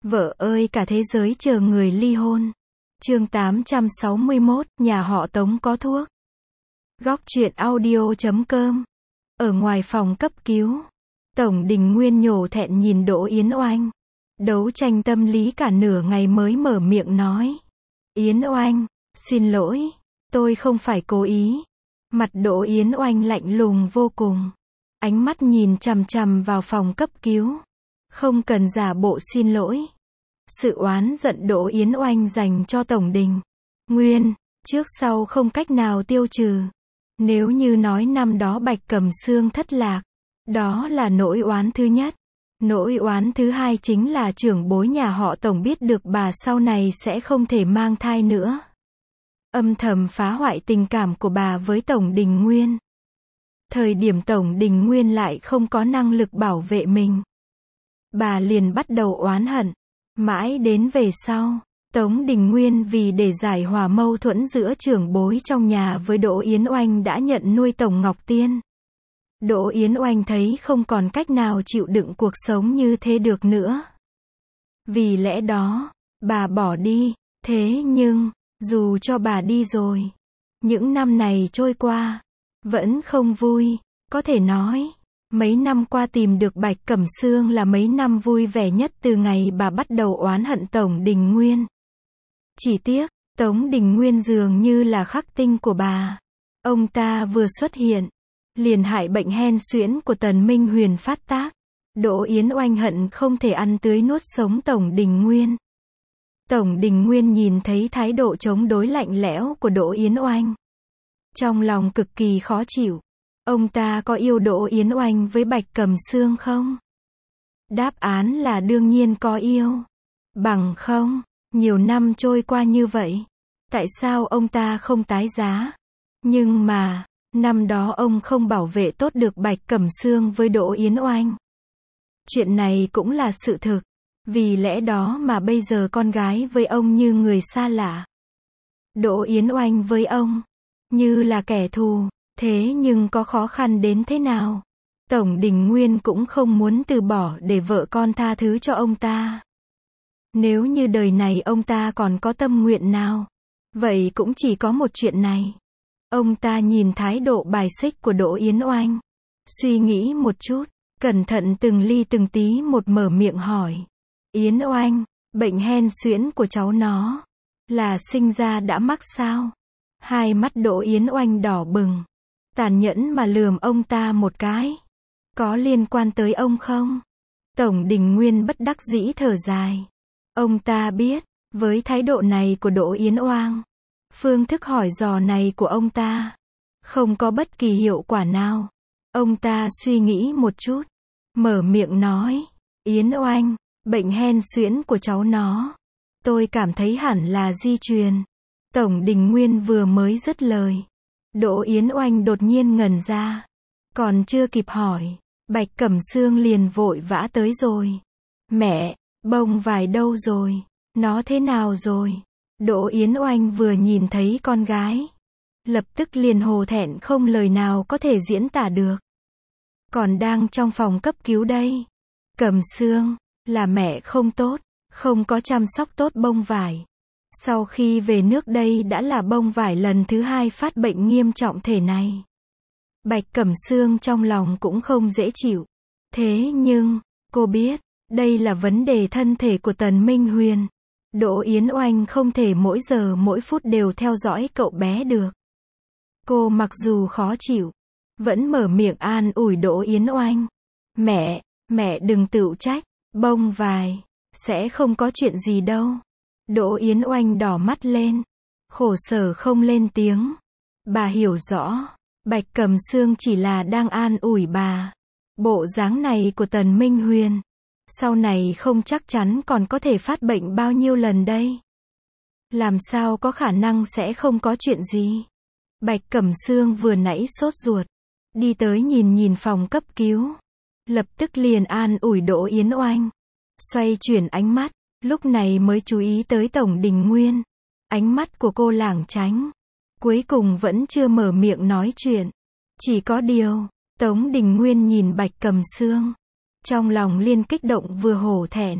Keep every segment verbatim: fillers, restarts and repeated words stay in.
Vợ ơi cả thế giới chờ người ly hôn. Chương tám trăm sáu mươi mốt, nhà họ Tống có thuốc. Góc truyện audio chấm com. Ở ngoài phòng cấp cứu, Tổng Đình Nguyên nhổ thẹn nhìn Đỗ Yến Oanh. Đấu tranh tâm lý cả nửa ngày mới mở miệng nói. Yến Oanh, xin lỗi, tôi không phải cố ý. Mặt Đỗ Yến Oanh lạnh lùng vô cùng. Ánh mắt nhìn chằm chằm vào phòng cấp cứu. Không cần giả bộ xin lỗi. Sự oán giận Đỗ Yến Oanh dành cho Tổng Đình Nguyên, trước sau không cách nào tiêu trừ. Nếu như nói năm đó Bạch Cẩm Sương thất lạc, đó là nỗi oán thứ nhất. Nỗi oán thứ hai chính là trưởng bối nhà họ Tổng biết được bà sau này sẽ không thể mang thai nữa. Âm thầm phá hoại tình cảm của bà với Tổng Đình Nguyên. Thời điểm Tổng Đình Nguyên lại không có năng lực bảo vệ mình, bà liền bắt đầu oán hận. Mãi đến về sau, Tống Đình Nguyên vì để giải hòa mâu thuẫn giữa trưởng bối trong nhà với Đỗ Yến Oanh đã nhận nuôi Tổng Ngọc Tiên. Đỗ Yến Oanh thấy không còn cách nào chịu đựng cuộc sống như thế được nữa. Vì lẽ đó, bà bỏ đi. Thế nhưng, dù cho bà đi rồi, những năm này trôi qua, vẫn không vui. Có thể nói, mấy năm qua tìm được Bạch Cẩm Sương là mấy năm vui vẻ nhất từ ngày bà bắt đầu oán hận Tổng Đình Nguyên. Chỉ tiếc, Tống Đình Nguyên dường như là khắc tinh của bà. Ông ta vừa xuất hiện, liền hại bệnh hen suyễn của Tần Minh Huyền phát tác. Đỗ Yến Oanh hận không thể ăn tươi nuốt sống Tổng Đình Nguyên. Tổng Đình Nguyên nhìn thấy thái độ chống đối lạnh lẽo của Đỗ Yến Oanh, trong lòng cực kỳ khó chịu. Ông ta có yêu Đỗ Yến Oanh với Bạch Cẩm Sương không? Đáp án là đương nhiên có yêu. Bằng không, nhiều năm trôi qua như vậy, tại sao ông ta không tái giá? Nhưng mà, năm đó ông không bảo vệ tốt được Bạch Cẩm Sương với Đỗ Yến Oanh. Chuyện này cũng là sự thực. Vì lẽ đó mà bây giờ con gái với ông như người xa lạ. Đỗ Yến Oanh với ông, như là kẻ thù. Thế nhưng có khó khăn đến thế nào, Tổng Đình Nguyên cũng không muốn từ bỏ để vợ con tha thứ cho ông ta. Nếu như đời này ông ta còn có tâm nguyện nào, vậy cũng chỉ có một chuyện này. Ông ta nhìn thái độ bài xích của Đỗ Yến Oanh, suy nghĩ một chút, cẩn thận từng ly từng tí một mở miệng hỏi. Yến Oanh, bệnh hen suyễn của cháu nó, là sinh ra đã mắc sao? Hai mắt Đỗ Yến Oanh đỏ bừng, tàn nhẫn mà lườm ông ta một cái. Có liên quan tới ông không? Tổng Đình Nguyên bất đắc dĩ thở dài. Ông ta biết, với thái độ này của Đỗ Yến Oanh, phương thức hỏi dò này của ông ta không có bất kỳ hiệu quả nào. Ông ta suy nghĩ một chút, mở miệng nói. Yến Oanh, bệnh hen suyễn của cháu nó, tôi cảm thấy hẳn là di truyền. Tổng Đình Nguyên vừa mới dứt lời, Đỗ Yến Oanh đột nhiên ngẩn ra. Còn chưa kịp hỏi, Bạch Cẩm Sương liền vội vã tới rồi. Mẹ, bông vải đâu rồi? Nó thế nào rồi? Đỗ Yến Oanh vừa nhìn thấy con gái, lập tức liền hổ thẹn không lời nào có thể diễn tả được. Còn đang trong phòng cấp cứu đây. Cẩm Sương, là mẹ không tốt, không có chăm sóc tốt bông vải. Sau khi về nước đây đã là bông vải lần thứ hai phát bệnh nghiêm trọng thể này. Bạch Cẩm Sương trong lòng cũng không dễ chịu. Thế nhưng, cô biết, đây là vấn đề thân thể của Tần Minh Huyền. Đỗ Yến Oanh không thể mỗi giờ mỗi phút đều theo dõi cậu bé được. Cô mặc dù khó chịu, vẫn mở miệng an ủi Đỗ Yến Oanh. Mẹ, mẹ đừng tự trách, bông vải, sẽ không có chuyện gì đâu. Đỗ Yến Oanh đỏ mắt lên, khổ sở không lên tiếng. Bà hiểu rõ, Bạch Cẩm Sương chỉ là đang an ủi bà. Bộ dáng này của Tần Minh Huyền, sau này không chắc chắn còn có thể phát bệnh bao nhiêu lần đây. Làm sao có khả năng sẽ không có chuyện gì. Bạch Cẩm Sương vừa nãy sốt ruột, đi tới nhìn nhìn phòng cấp cứu, lập tức liền an ủi Đỗ Yến Oanh. Xoay chuyển ánh mắt, lúc này mới chú ý tới Tổng Đình Nguyên. Ánh mắt của cô lảng tránh, cuối cùng vẫn chưa mở miệng nói chuyện. Chỉ có điều, Tống Đình Nguyên nhìn Bạch Cẩm Sương, trong lòng liên kích động vừa hổ thẹn.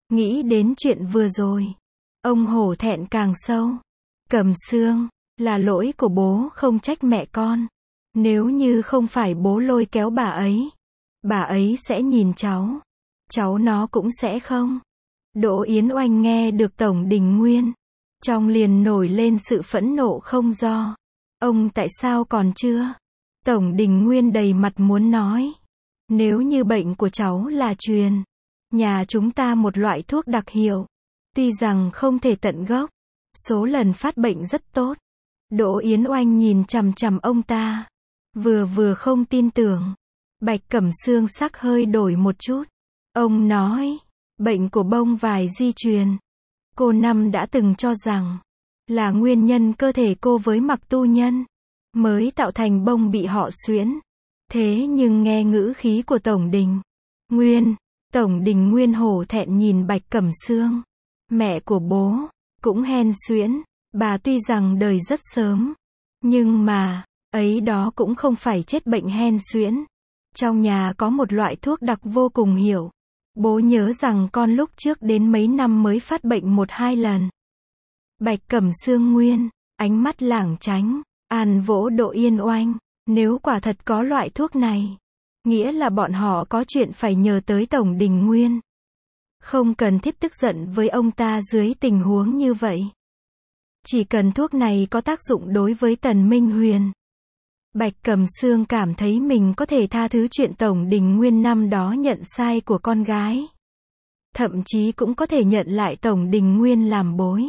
Nghĩ đến chuyện vừa rồi, ông hổ thẹn càng sâu. Cẩm Sương, là lỗi của bố không trách mẹ con. Nếu như không phải bố lôi kéo bà ấy, bà ấy sẽ nhìn cháu. Cháu nó cũng sẽ không. Đỗ Yến Oanh nghe được Tổng Đình Nguyên, trong liền nổi lên sự phẫn nộ không do. Ông tại sao còn chưa? Tổng Đình Nguyên đầy mặt muốn nói. Nếu như bệnh của cháu là truyền, nhà chúng ta một loại thuốc đặc hiệu. Tuy rằng không thể tận gốc, số lần phát bệnh rất tốt. Đỗ Yến Oanh nhìn chằm chằm ông ta. Vừa vừa không tin tưởng. Bạch Cẩm Sương sắc hơi đổi một chút. Ông nói, bệnh của bông vải di truyền. Cô Năm đã từng cho rằng, là nguyên nhân cơ thể cô với Mặc Tu Nhân, mới tạo thành bông bị họ xuyễn. Thế nhưng nghe ngữ khí của Tổng Đình Nguyên, Tổng Đình Nguyên hổ thẹn nhìn Bạch Cẩm Sương. Mẹ của bố, cũng hen suyễn. Bà tuy rằng đời rất sớm, nhưng mà, ấy đó cũng không phải chết bệnh hen suyễn. Trong nhà có một loại thuốc đặc vô cùng hiệu. Bố nhớ rằng con lúc trước đến mấy năm mới phát bệnh một hai lần. Bạch Cẩm Sương Nguyên, ánh mắt lảng tránh, an vỗ Đỗ Yến Oanh. Nếu quả thật có loại thuốc này, nghĩa là bọn họ có chuyện phải nhờ tới Tổng Đình Nguyên. Không cần thiết tức giận với ông ta dưới tình huống như vậy. Chỉ cần thuốc này có tác dụng đối với Tần Minh Huyền. Bạch Cẩm Sương cảm thấy mình có thể tha thứ chuyện Tổng Đình Nguyên năm đó nhận sai của con gái. Thậm chí cũng có thể nhận lại Tổng Đình Nguyên làm bối.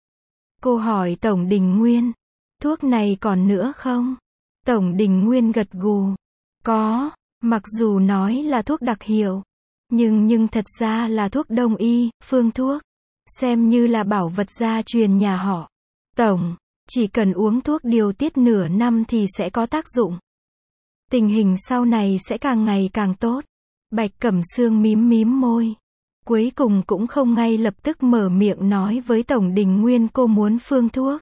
Cô hỏi Tổng Đình Nguyên, thuốc này còn nữa không? Tổng Đình Nguyên gật gù. Có, mặc dù nói là thuốc đặc hiệu, nhưng nhưng thật ra là thuốc đông y, phương thuốc. Xem như là bảo vật gia truyền nhà họ. Tổng, chỉ cần uống thuốc điều tiết nửa năm thì sẽ có tác dụng. Tình hình sau này sẽ càng ngày càng tốt. Bạch Cẩm Sương mím mím môi. Cuối cùng cũng không ngay lập tức mở miệng nói với Tổng Đình Nguyên cô muốn phương thuốc.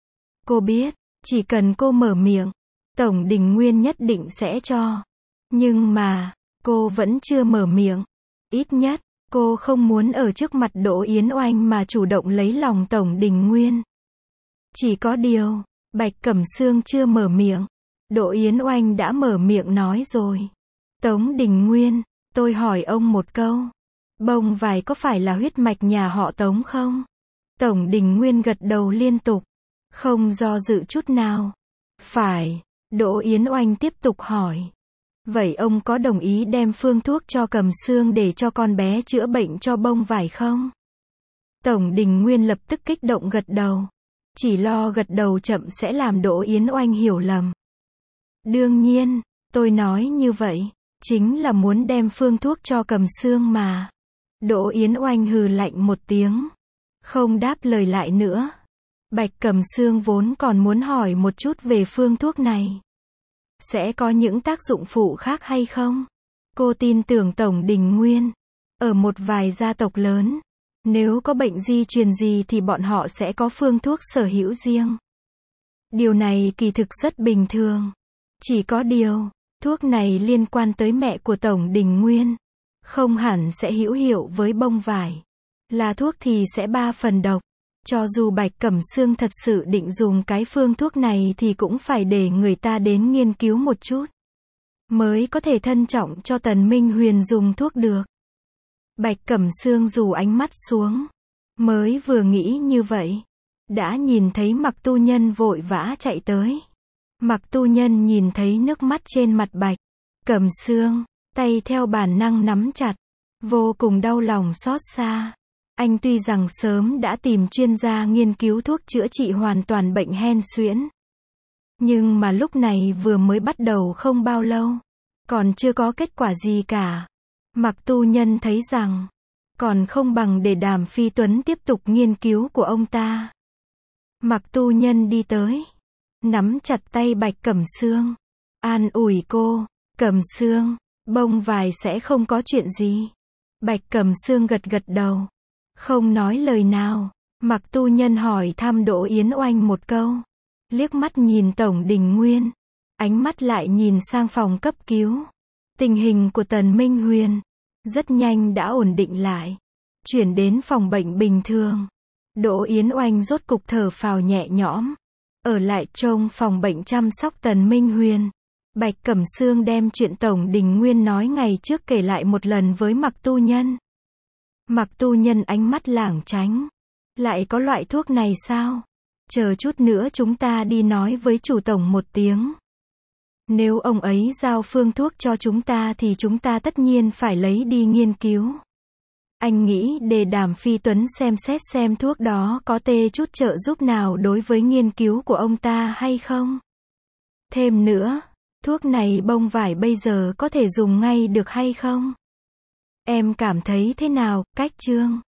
Cô biết, chỉ cần cô mở miệng, Tổng Đình Nguyên nhất định sẽ cho. Nhưng mà, cô vẫn chưa mở miệng. Ít nhất, cô không muốn ở trước mặt Đỗ Yến Oanh mà chủ động lấy lòng Tổng Đình Nguyên. Chỉ có điều, Bạch Cẩm Sương chưa mở miệng. Đỗ Yến Oanh đã mở miệng nói rồi. Tống Đình Nguyên, tôi hỏi ông một câu. Bông vải có phải là huyết mạch nhà họ Tống không? Tổng Đình Nguyên gật đầu liên tục. Không do dự chút nào. Phải. Đỗ Yến Oanh tiếp tục hỏi. Vậy ông có đồng ý đem phương thuốc cho Cẩm Sương để cho con bé chữa bệnh cho bông vải không? Tổng Đình Nguyên lập tức kích động gật đầu. Chỉ lo gật đầu chậm sẽ làm Đỗ Yến Oanh hiểu lầm. Đương nhiên, tôi nói như vậy, chính là muốn đem phương thuốc cho Cẩm Sương mà. Đỗ Yến Oanh hừ lạnh một tiếng. Không đáp lời lại nữa. Bạch Cẩm Sương vốn còn muốn hỏi một chút về phương thuốc này. Sẽ có những tác dụng phụ khác hay không? Cô tin tưởng Tổng Đình Nguyên. Ở một vài gia tộc lớn, nếu có bệnh di truyền gì thì bọn họ sẽ có phương thuốc sở hữu riêng. Điều này kỳ thực rất bình thường. Chỉ có điều, thuốc này liên quan tới mẹ của Tổng Đình Nguyên. Không hẳn sẽ hữu hiệu với bông vải. Là thuốc thì sẽ ba phần độc. Cho dù Bạch Cẩm Sương thật sự định dùng cái phương thuốc này thì cũng phải để người ta đến nghiên cứu một chút. Mới có thể thân trọng cho Tần Minh Huyền dùng thuốc được. Bạch Cẩm Sương rủ ánh mắt xuống. Mới vừa nghĩ như vậy. Đã nhìn thấy Mặc Tu Nhân vội vã chạy tới. Mặc Tu Nhân nhìn thấy nước mắt trên mặt Bạch Cẩm Sương. Tay theo bản năng nắm chặt. Vô cùng đau lòng xót xa. Anh tuy rằng sớm đã tìm chuyên gia nghiên cứu thuốc chữa trị hoàn toàn bệnh hen suyễn. Nhưng mà lúc này vừa mới bắt đầu không bao lâu. Còn chưa có kết quả gì cả. Mặc Tu Nhân thấy rằng, còn không bằng để Đàm Phi Tuấn tiếp tục nghiên cứu của ông ta. Mặc Tu Nhân đi tới. Nắm chặt tay Bạch Cẩm Sương. An ủi cô, Cẩm Sương, bông vải sẽ không có chuyện gì. Bạch Cẩm Sương gật gật đầu. Không nói lời nào. Mặc Tu Nhân hỏi thăm Đỗ Yến Oanh một câu. Liếc mắt nhìn Tổng Đình Nguyên. Ánh mắt lại nhìn sang phòng cấp cứu. Tình hình của Tần Minh Huyền rất nhanh đã ổn định lại. Chuyển đến phòng bệnh bình thường. Đỗ Yến Oanh rốt cục thở phào nhẹ nhõm. Ở lại trông phòng bệnh chăm sóc Tần Minh Huyền. Bạch Cẩm Sương đem chuyện Tổng Đình Nguyên nói ngày trước kể lại một lần với Mạc Tu Nhân. Mạc Tu Nhân ánh mắt lảng tránh. Lại có loại thuốc này sao? Chờ chút nữa chúng ta đi nói với chủ tổng một tiếng. Nếu ông ấy giao phương thuốc cho chúng ta thì chúng ta tất nhiên phải lấy đi nghiên cứu. Anh nghĩ để Đàm Phi Tuấn xem xét xem thuốc đó có tê chút trợ giúp nào đối với nghiên cứu của ông ta hay không? Thêm nữa, thuốc này bông vải bây giờ có thể dùng ngay được hay không? Em cảm thấy thế nào, Cách Trương?